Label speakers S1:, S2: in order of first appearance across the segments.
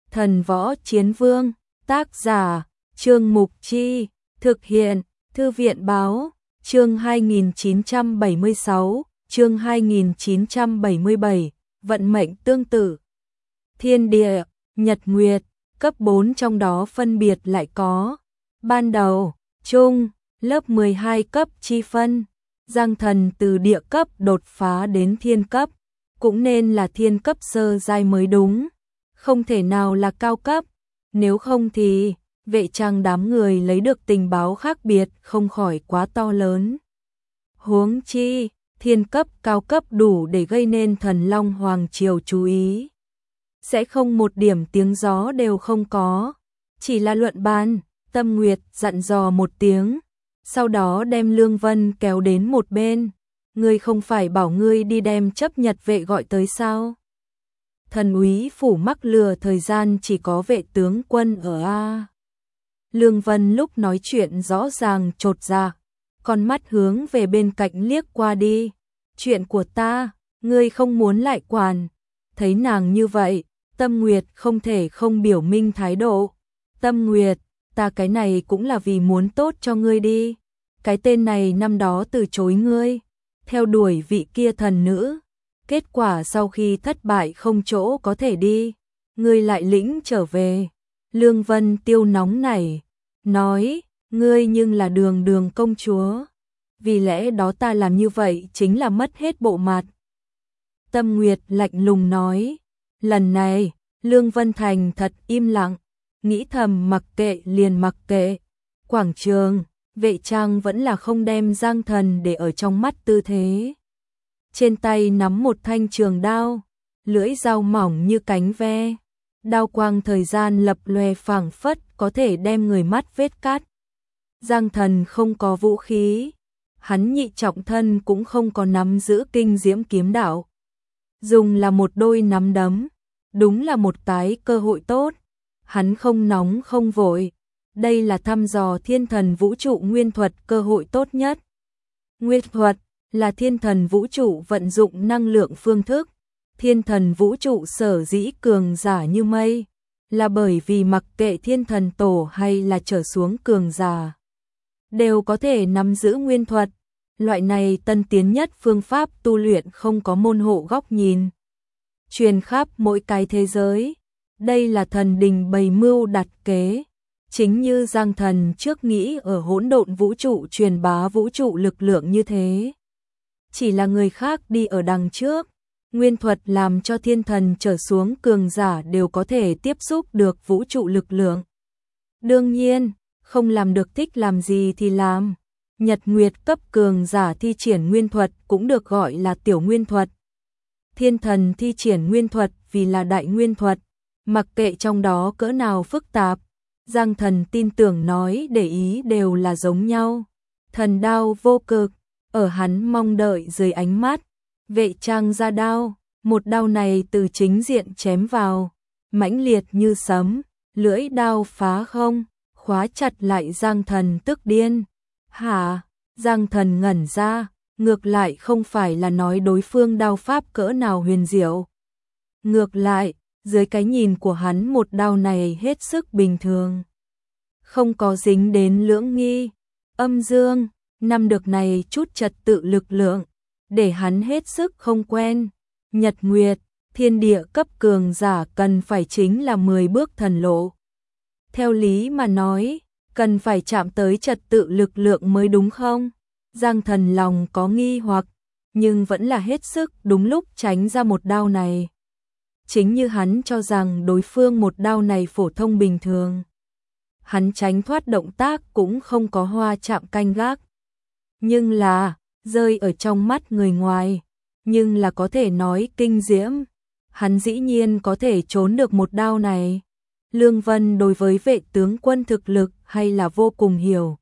S1: Thần Võ Chiến Vương, tác giả, Trương Mục Chi, thực hiện, Thư viện Báo, chương 2976, chương 2977, vận mệnh tương tự. Thiên địa, nhật nguyệt, cấp 4 trong đó phân biệt lại có ban đầu, trung, lớp 12 cấp chi phân. Giang Thần từ địa cấp đột phá đến thiên cấp, cũng nên là thiên cấp sơ giai mới đúng, không thể nào là cao cấp, nếu không thì Vệ Trang đám người lấy được tình báo khác biệt không khỏi quá to lớn. Huống chi, thiên cấp cao cấp đủ để gây nên Thần Long Hoàng Triều chú ý. Sẽ không một điểm tiếng gió đều không có, chỉ là luận bàn. Tâm Nguyệt dặn dò một tiếng, sau đó đem Lương Vân kéo đến một bên. Ngươi không phải bảo ngươi đi đem chấp nhật vệ gọi tới sao? Thần úy phủ mắc lừa thời gian chỉ có vệ tướng quân ở A. Lương Vân lúc nói chuyện rõ ràng chột dạ, con mắt hướng về bên cạnh liếc qua đi. Chuyện của ta, ngươi không muốn lại quản. Thấy nàng như vậy, Tâm Nguyệt không thể không biểu minh thái độ. Tâm Nguyệt, ta cái này cũng là vì muốn tốt cho ngươi đi. Cái tên này năm đó từ chối ngươi, theo đuổi vị kia thần nữ. Kết quả sau khi thất bại không chỗ có thể đi, ngươi lại lĩnh trở về. Lương Vân Tiêu nóng nảy, nói, ngươi nhưng là Đường Đường công chúa. Vì lẽ đó ta làm như vậy chính là mất hết bộ mặt. Tâm Nguyệt lạnh lùng nói, lần này, Lương Vân Thành thật im lặng, nghĩ thầm mặc kệ liền mặc kệ. Quảng trường, Vệ Trang vẫn là không đem Giang Thần để ở trong mắt tư thế. Trên tay nắm một thanh trường đao, lưỡi dao mỏng như cánh ve. Đao quang thời gian lập lòe phảng phất có thể đem người mắt vết cắt. Giang Thần không có vũ khí, hắn nhị trọng thân cũng không có nắm giữ kinh diễm kiếm đạo. Dùng là một đôi nắm đấm, đúng là một cái cơ hội tốt. Hắn không nóng không vội, đây là thăm dò thiên thần vũ trụ nguyên thuật cơ hội tốt nhất. Nguyên thuật là thiên thần vũ trụ vận dụng năng lượng phương thức. Thiên thần vũ trụ sở dĩ cường giả như mây, là bởi vì mặc kệ thiên thần tổ hay là trở xuống cường giả, đều có thể nắm giữ nguyên thuật. Loại này tân tiến nhất phương pháp tu luyện không có môn hộ góc nhìn, truyền khắp mỗi cái thế giới. Đây là thần đình bày mưu đặt kế, chính như Giang Thần trước nghĩ ở hỗn độn vũ trụ truyền bá vũ trụ lực lượng như thế. Chỉ là người khác đi ở đằng trước, nguyên thuật làm cho thiên thần trở xuống cường giả đều có thể tiếp xúc được vũ trụ lực lượng. Đương nhiên, không làm được thích làm gì thì làm. Nhật Nguyệt cấp cường giả thi triển nguyên thuật cũng được gọi là tiểu nguyên thuật. Thiên thần thi triển nguyên thuật vì là đại nguyên thuật, mặc kệ trong đó cỡ nào phức tạp. Giang Thần tin tưởng nói để ý đều là giống nhau. Thần đao vô cực, ở hắn mong đợi dưới ánh mắt. Vệ Trang ra đao, một đao này từ chính diện chém vào, mãnh liệt như sấm, lưỡi đao phá không, khóa chặt lại Giang Thần tức điên. Hả? Giang Thần ngẩn ra, ngược lại không phải là nói đối phương đao pháp cỡ nào huyền diệu. Ngược lại, dưới cái nhìn của hắn một đao này hết sức bình thường, không có dính đến lưỡng nghi, âm dương, năm được này chút trật tự lực lượng, để hắn hết sức không quen. Nhật Nguyệt, thiên địa cấp cường giả cần phải chính là 10 bước thần lộ. Theo lý mà nói, cần phải chạm tới trật tự lực lượng mới đúng không? Giang Thần lòng có nghi hoặc, nhưng vẫn là hết sức đúng lúc tránh ra một đao này. Chính như hắn cho rằng đối phương một đao này phổ thông bình thường, hắn tránh thoát động tác cũng không có hoa chạm canh gác. Nhưng là, rơi ở trong mắt người ngoài, nhưng là có thể nói kinh diễm. Hắn dĩ nhiên có thể trốn được một đao này. Lương Vân đối với vệ tướng quân thực lực hay là vô cùng hiểu.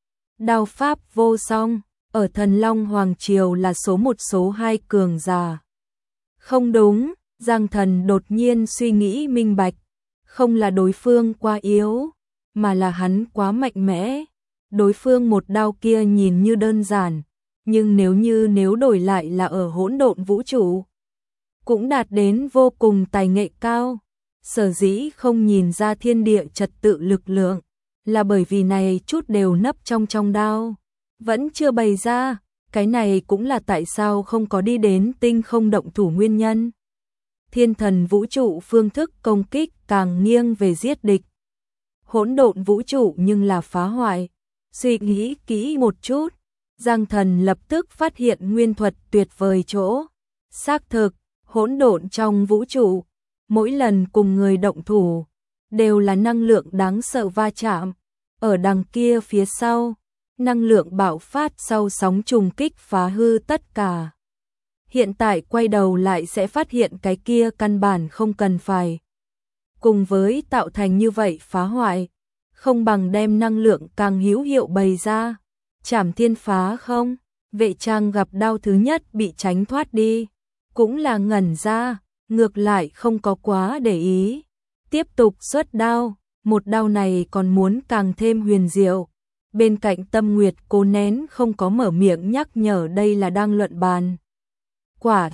S1: Đao pháp vô song, ở Thần Long Hoàng Triều là số 1 số 2 cường giả. Không đúng, Giang Thần đột nhiên suy nghĩ minh bạch, không là đối phương quá yếu, mà là hắn quá mạnh mẽ. Đối phương một đao kia nhìn như đơn giản, nhưng nếu đổi lại là ở hỗn độn vũ trụ, cũng đạt đến vô cùng tài nghệ cao. Sở dĩ không nhìn ra thiên địa trật tự lực lượng, là bởi vì này chút đều nấp trong đao, vẫn chưa bày ra, cái này cũng là tại sao không có đi đến tinh không động thủ nguyên nhân. Thiên thần vũ trụ phương thức công kích càng nghiêng về giết địch. Hỗn độn vũ trụ nhưng là phá hoại. Suy nghĩ kỹ một chút, Giang Thần lập tức phát hiện nguyên thuật tuyệt vời chỗ. Xác thực, hỗn độn trong vũ trụ, mỗi lần cùng người động thủ, đều là năng lượng đáng sợ va chạm. Ở đằng kia phía sau, năng lượng bạo phát sau sóng trùng kích phá hư tất cả. Hiện tại quay đầu lại sẽ phát hiện cái kia căn bản không cần phải. Cùng với tạo thành như vậy phá hoại, không bằng đem năng lượng càng hữu hiệu bày ra. Trảm thiên phá không, Vệ Trang gặp đao thứ nhất bị tránh thoát đi, cũng là ngẩn ra, ngược lại không có quá để ý. Tiếp tục xuất đao, một đao này còn muốn càng thêm huyền diệu. Bên cạnh Tâm Nguyệt cố nén không có mở miệng nhắc nhở đây là đang luận bàn. Quả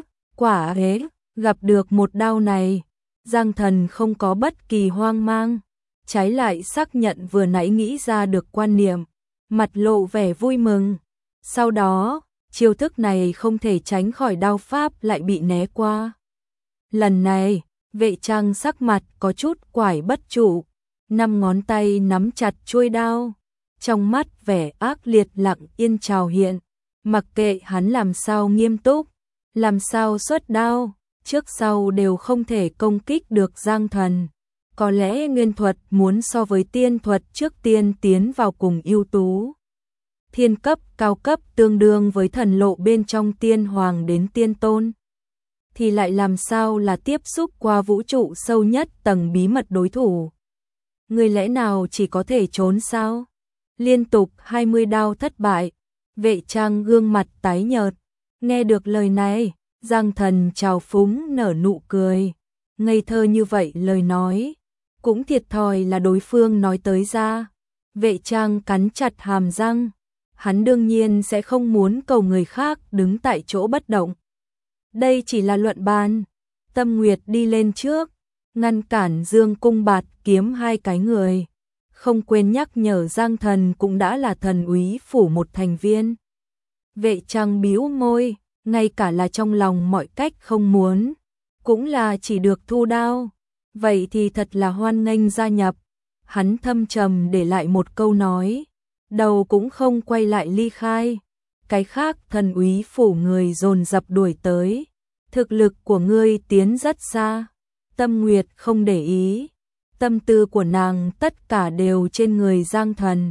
S1: thế, gặp được một đao này, Giang Thần không có bất kỳ hoang mang, trái lại xác nhận vừa nãy nghĩ ra được quan niệm, mặt lộ vẻ vui mừng. Sau đó, chiêu thức này không thể tránh khỏi đao pháp lại bị né qua. Lần này, Vệ Trang sắc mặt có chút quải bất trụ, 5 ngón tay nắm chặt chuôi đao, trong mắt vẻ ác liệt lặng yên trào hiện, mặc kệ hắn làm sao nghiêm túc, làm sao xuất đao, trước sau đều không thể công kích được Giang Thần. Có lẽ nguyên thuật muốn so với tiên thuật trước tiên tiến vào cùng ưu tú. Thiên cấp, cao cấp tương đương với thần lộ bên trong tiên hoàng đến tiên tôn. Thì lại làm sao là tiếp xúc qua vũ trụ sâu nhất tầng bí mật đối thủ. Người lẽ nào chỉ có thể trốn sao? Liên tục 20 đao thất bại, Vệ Trang gương mặt tái nhợt. Nghe được lời này, Giang Thần trào phúng nở nụ cười. Ngây thơ như vậy lời nói, cũng thiệt thòi là đối phương nói tới ra. Vệ Trang cắn chặt hàm răng, hắn đương nhiên sẽ không muốn cầu người khác đứng tại chỗ bất động. Đây chỉ là luận bàn. Tâm Nguyệt đi lên trước, ngăn cản Dương Cung Bạt Kiếm hai cái người. Không quên nhắc nhở Giang Thần cũng đã là thần úy phủ một thành viên. Vệ Trang bĩu môi, ngay cả là trong lòng mọi cách không muốn, cũng là chỉ được thu đao. Vậy thì thật là hoan nghênh gia nhập. Hắn thâm trầm để lại một câu nói, đầu cũng không quay lại ly khai. Cái khác thần úy phủ người dồn dập đuổi tới. Thực lực của ngươi tiến rất xa. Tâm Nguyệt không để ý. Tâm tư của nàng tất cả đều trên người Giang Thần.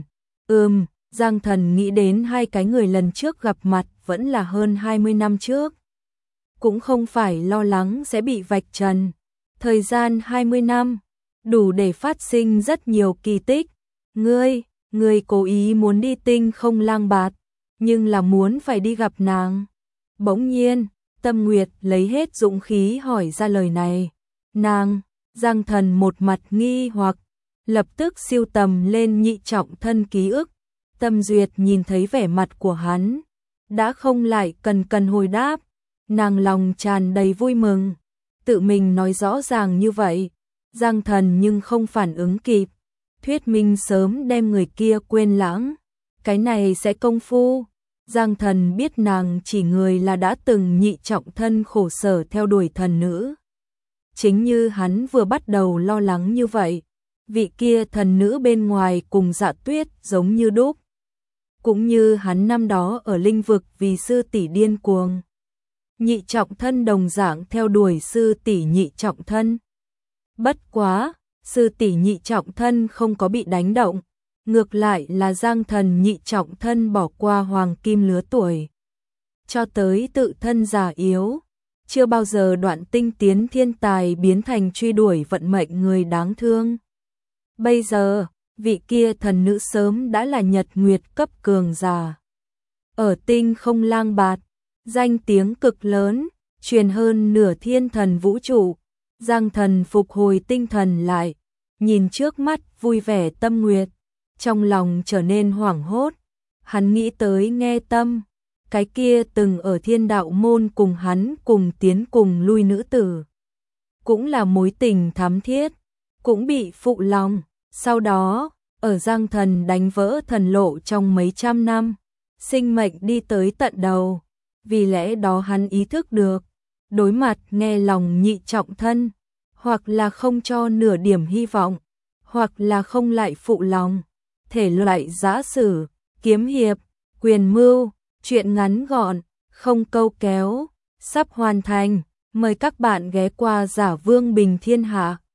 S1: Giang Thần nghĩ đến hai cái người lần trước gặp mặt vẫn là hơn 20 năm trước. Cũng không phải lo lắng sẽ bị vạch trần. Thời gian 20 năm, đủ để phát sinh rất nhiều kỳ tích. Ngươi cố ý muốn đi tinh không lang bạt, nhưng là muốn phải đi gặp nàng. Bỗng nhiên, Tâm Nguyệt lấy hết dũng khí hỏi ra lời này. Nàng, Giang Thần một mặt nghi hoặc, lập tức siêu tầm lên nhị trọng thân ký ức. Tâm Duyệt nhìn thấy vẻ mặt của hắn, đã không lại cần hồi đáp. Nàng lòng tràn đầy vui mừng, tự mình nói rõ ràng như vậy. Giang Thần nhưng không phản ứng kịp, thuyết minh sớm đem người kia quên lãng. Cái này sẽ công phu. Giang Thần biết nàng chỉ người là đã từng nhị trọng thân khổ sở theo đuổi thần nữ. Chính như hắn vừa bắt đầu lo lắng như vậy, vị kia thần nữ bên ngoài cùng Dạ Tuyết giống như đúc. Cũng như hắn năm đó ở linh vực vì sư tỷ điên cuồng. Nhị trọng thân đồng dạng theo đuổi sư tỷ nhị trọng thân. Bất quá, sư tỷ nhị trọng thân không có bị đánh động. Ngược lại là Giang Thần nhị trọng thân bỏ qua hoàng kim lứa tuổi. Cho tới tự thân già yếu. Chưa bao giờ đoạn tinh tiến thiên tài biến thành truy đuổi vận mệnh người đáng thương. Bây giờ, vị kia thần nữ sớm đã là nhật nguyệt cấp cường giả. Ở tinh không lang bạt, danh tiếng cực lớn, truyền hơn nửa thiên thần vũ trụ. Giang Thần phục hồi tinh thần lại, nhìn trước mắt vui vẻ Tâm Nguyệt, trong lòng trở nên hoảng hốt. Hắn nghĩ tới Nghe Tâm, cái kia từng ở Thiên Đạo môn cùng hắn cùng tiến cùng lui nữ tử. cũng là mối tình thắm thiết, cũng bị phụ lòng. Sau đó, ở Giang Thần đánh vỡ thần lộ trong mấy trăm năm, sinh mệnh đi tới tận đầu. Vì lẽ đó hắn ý thức được, đối mặt nghe lòng nhị trọng thân, hoặc là không cho nửa điểm hy vọng, hoặc là không lại phụ lòng. Thể loại giã sử, kiếm hiệp, quyền mưu, truyện ngắn gọn, không câu kéo, sắp hoàn thành. Mời các bạn ghé qua Giả Vương Bình Thiên Hạ.